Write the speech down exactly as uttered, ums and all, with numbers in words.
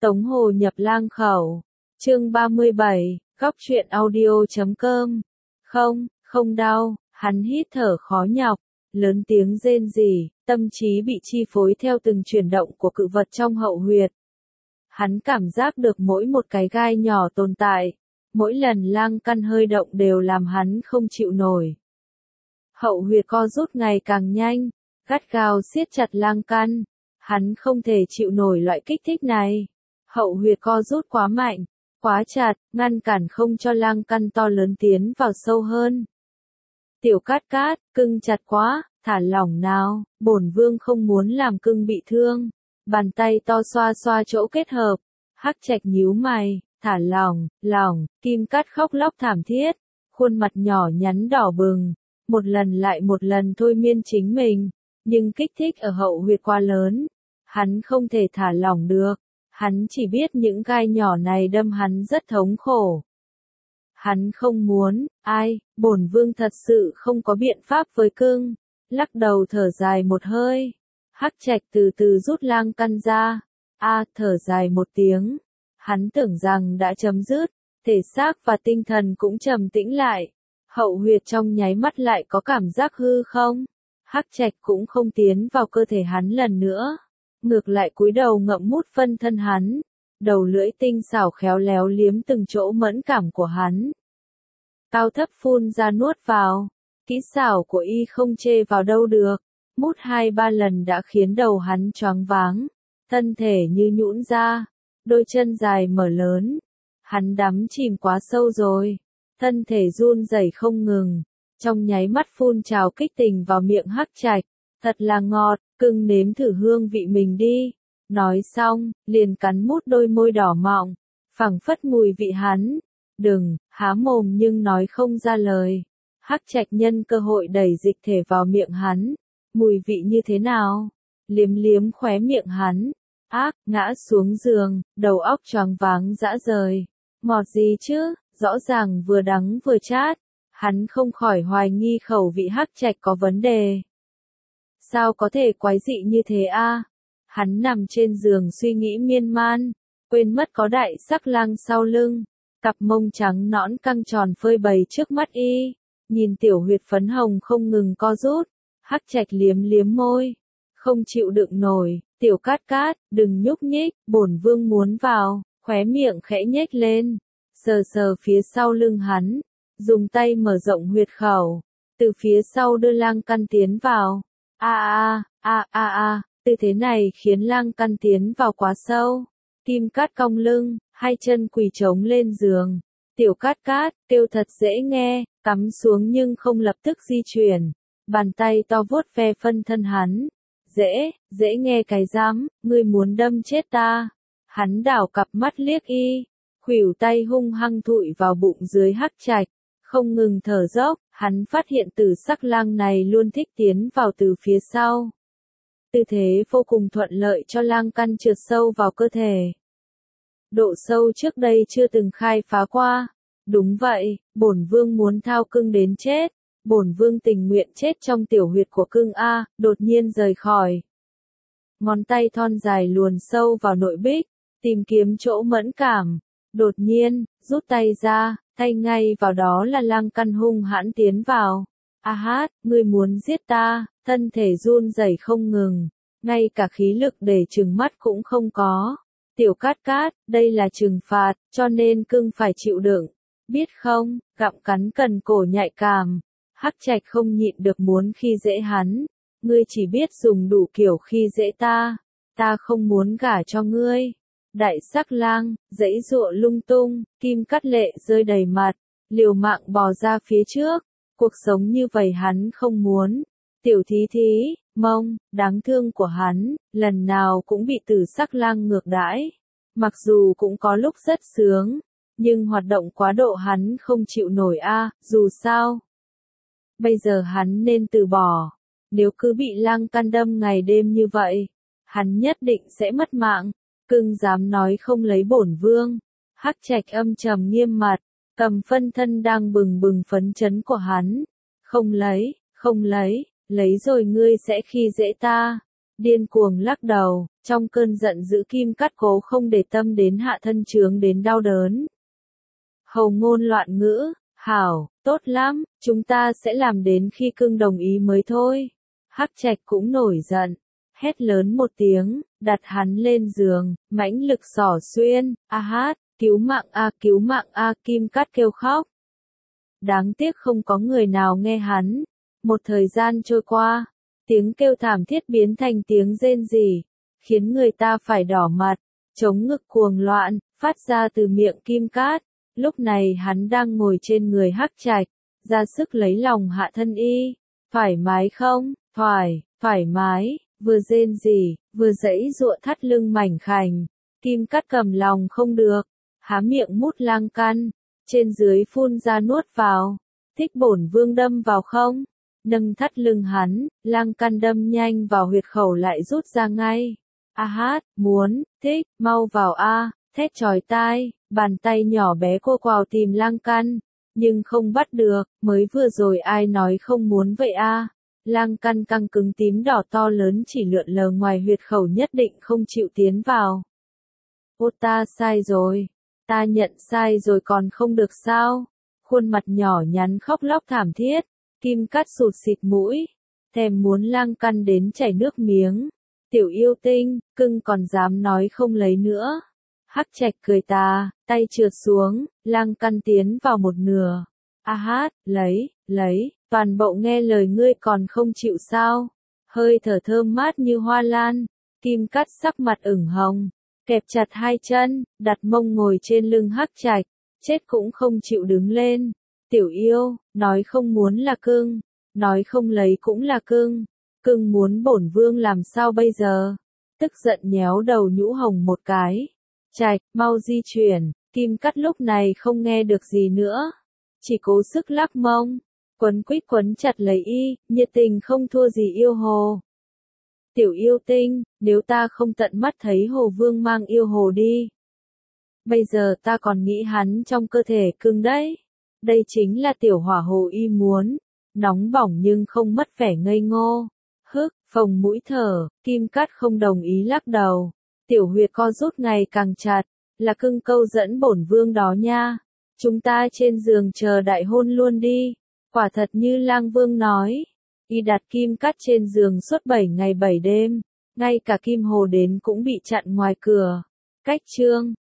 Tống Hồ nhập lang khẩu. Chương ba mươi bảy, góc truyện audio chấm com. Không, không đau, hắn hít thở khó nhọc, lớn tiếng rên rỉ, tâm trí bị chi phối theo từng chuyển động của cự vật trong hậu huyệt. Hắn cảm giác được mỗi một cái gai nhỏ tồn tại, mỗi lần lang căn hơi động đều làm hắn không chịu nổi. Hậu huyệt co rút ngày càng nhanh, gắt gao siết chặt lang căn, hắn không thể chịu nổi loại kích thích này. Hậu huyệt co rút quá mạnh, quá chặt, ngăn cản không cho lang căn to lớn tiến vào sâu hơn. Tiểu Cát Cát, cưng chặt quá, thả lỏng nào, bổn vương không muốn làm cưng bị thương. Bàn tay to xoa xoa chỗ kết hợp, Hắc Trạch nhíu mày, thả lỏng, lỏng, Kim Cát khóc lóc thảm thiết, khuôn mặt nhỏ nhắn đỏ bừng, một lần lại một lần thôi miên chính mình, nhưng kích thích ở hậu huyệt quá lớn, hắn không thể thả lỏng được. Hắn chỉ biết những gai nhỏ này đâm hắn rất thống khổ. Hắn không muốn, ai, bổn vương thật sự không có biện pháp với cưng. Lắc đầu thở dài một hơi. Hắc Trạch từ từ rút lang căn ra. A, thở dài một tiếng. Hắn tưởng rằng đã chấm dứt, thể xác và tinh thần cũng trầm tĩnh lại. Hậu huyệt trong nháy mắt lại có cảm giác hư không. Hắc Trạch cũng không tiến vào cơ thể hắn lần nữa. Ngược lại cúi đầu ngậm mút phân thân hắn, đầu lưỡi tinh xảo khéo léo liếm từng chỗ mẫn cảm của hắn. Cao thấp phun ra nuốt vào, kỹ xảo của y không chê vào đâu được, mút hai ba lần đã khiến đầu hắn choáng váng, thân thể như nhũn ra, đôi chân dài mở lớn, hắn đắm chìm quá sâu rồi, thân thể run rẩy không ngừng, trong nháy mắt phun trào kích tình vào miệng Hắc Trạch, thật là ngọt. Cưng nếm thử hương vị mình đi. Nói xong, liền cắn mút đôi môi đỏ mọng, phảng phất mùi vị hắn. Đừng, há mồm nhưng nói không ra lời. Hắc Trạch nhân cơ hội đẩy dịch thể vào miệng hắn. Mùi vị như thế nào? Liếm liếm khóe miệng hắn. Ác, ngã xuống giường, đầu óc choáng váng dã rời. Ngọt gì chứ, rõ ràng vừa đắng vừa chát. Hắn không khỏi hoài nghi khẩu vị Hắc Trạch có vấn đề. Sao có thể quái dị như thế a? À? Hắn nằm trên giường suy nghĩ miên man, quên mất có đại sắc lang sau lưng, cặp mông trắng nõn căng tròn phơi bày trước mắt y, nhìn tiểu huyệt phấn hồng không ngừng co rút, Hắc Trạch liếm liếm môi, không chịu đựng nổi, Tiểu Cát Cát, đừng nhúc nhích, bổn vương muốn vào, khóe miệng khẽ nhếch lên, sờ sờ phía sau lưng hắn, dùng tay mở rộng huyệt khẩu, từ phía sau đưa lang căn tiến vào. A a a a a, tư thế này khiến lang căn tiến vào quá sâu. Kim Cát cong lưng, hai chân quỳ trống lên giường. Tiểu Cát Cát, kêu thật dễ nghe, cắm xuống nhưng không lập tức di chuyển. Bàn tay to vuốt ve phân thân hắn. Dễ, dễ nghe cái rắm, ngươi muốn đâm chết ta. Hắn đảo cặp mắt liếc y, khuỷu tay hung hăng thụi vào bụng dưới Hắc Trạch. Không ngừng thở dốc, hắn phát hiện tử sắc lang này luôn thích tiến vào từ phía sau. Tư thế vô cùng thuận lợi cho lang căn trượt sâu vào cơ thể. Độ sâu trước đây chưa từng khai phá qua. Đúng vậy, bổn vương muốn thao cưng đến chết. Bổn vương tình nguyện chết trong tiểu huyệt của cưng a, đột nhiên rời khỏi. Ngón tay thon dài luồn sâu vào nội bích, tìm kiếm chỗ mẫn cảm. Đột nhiên, rút tay ra. Thay ngay vào đó là lang căn hung hãn tiến vào. A hát, ngươi muốn giết ta, thân thể run rẩy không ngừng, ngay cả khí lực để trừng mắt cũng không có. Tiểu Cát Cát, đây là trừng phạt, cho nên cưng phải chịu đựng. Biết không, gặm cắn cần cổ nhạy cảm. Hắc Trạch không nhịn được muốn khi dễ hắn. Ngươi chỉ biết dùng đủ kiểu khi dễ ta. Ta không muốn gả cho ngươi. Đại sắc lang, giãy giụa lung tung, Kim Cát lệ rơi đầy mặt, liều mạng bò ra phía trước, cuộc sống như vậy hắn không muốn. Tiểu thí thí, mông, đáng thương của hắn, lần nào cũng bị tử sắc lang ngược đãi. Mặc dù cũng có lúc rất sướng, nhưng hoạt động quá độ hắn không chịu nổi a, dù sao. Bây giờ hắn nên từ bỏ, nếu cứ bị lang căn đâm ngày đêm như vậy, hắn nhất định sẽ mất mạng. Cưng dám nói không lấy bổn vương. Hắc Trạch âm trầm nghiêm mặt, cầm phân thân đang bừng bừng phấn chấn của hắn. Không lấy, không lấy, lấy rồi ngươi sẽ khi dễ ta. Điên cuồng lắc đầu, Trong cơn giận dữ Kim Cát cố không để tâm đến hạ thân chướng đến đau đớn. Hầu Ngôn loạn ngữ, hảo, tốt lắm, chúng ta sẽ làm đến khi cưng đồng ý mới thôi. Hắc Trạch cũng nổi giận, hét lớn một tiếng, đặt hắn lên giường, mãnh lực xỏ xuyên, a hát, cứu mạng a cứu mạng a Kim Cát kêu khóc. Đáng tiếc không có người nào nghe hắn. Một thời gian trôi qua, tiếng kêu thảm thiết biến thành tiếng rên rỉ, khiến người ta phải đỏ mặt, chống ngực cuồng loạn, phát ra từ miệng Kim Cát. Lúc này hắn đang ngồi trên người Hắc Trạch, ra sức lấy lòng hạ thân y. Thoải mái không? Thoải, thoải mái, vừa rên rỉ, vừa giãy giụa thắt lưng mảnh khảnh. Kim Cát cầm lòng không được, há miệng mút lang căn, trên dưới phun ra nuốt vào. Thích bổn vương đâm vào không? Nâng thắt lưng hắn, lang căn đâm nhanh vào huyệt khẩu lại rút ra ngay. A hát, muốn, thích, mau vào a, thét chói tai, bàn tay nhỏ bé cô quào tìm lang căn, nhưng không bắt được, mới vừa rồi ai nói không muốn vậy a? Lang căn căng cứng tím đỏ to lớn chỉ lượn lờ ngoài huyệt khẩu nhất định không chịu tiến vào. Ô ta sai rồi, ta nhận sai rồi còn không được sao? Khuôn mặt nhỏ nhắn khóc lóc thảm thiết, Kim Cát sụt xịt mũi, thèm muốn lang căn đến chảy nước miếng. Tiểu yêu tinh, cưng còn dám nói không lấy nữa. Hắc Trạch cười tà, tay trượt xuống, lang căn tiến vào một nửa. A hát, lấy, lấy, toàn bộ nghe lời ngươi còn không chịu sao? Hơi thở thơm mát như hoa lan, Kim Cát sắc mặt ửng hồng, kẹp chặt hai chân, đặt mông ngồi trên lưng Hắc Trạch, chết cũng không chịu đứng lên. Tiểu yêu, nói không muốn là cưng, nói không lấy cũng là cưng. Cưng muốn bổn vương làm sao bây giờ? Tức giận nhéo đầu nhũ hồng một cái. Trạch, mau di chuyển. Kim Cát lúc này không nghe được gì nữa, chỉ cố sức lắc mông, quấn quýt quấn chặt lấy y, nhiệt tình không thua gì yêu hồ. Tiểu yêu tinh, nếu ta không tận mắt thấy hồ vương mang yêu hồ đi, bây giờ ta còn nghĩ hắn trong cơ thể cưng đấy. Đây chính là tiểu hỏa hồ y muốn, nóng bỏng nhưng không mất vẻ ngây ngô. Hức, phồng mũi thở, Kim Cát không đồng ý lắc đầu. Tiểu huyệt co rút ngày càng chặt, là cưng câu dẫn bổn vương đó nha. Chúng ta trên giường chờ đại hôn luôn đi. Quả thật như lang vương nói, y đặt Kim Cát trên giường suốt bảy ngày bảy đêm, ngay cả Kim Hồ đến cũng bị chặn ngoài cửa. Cách chương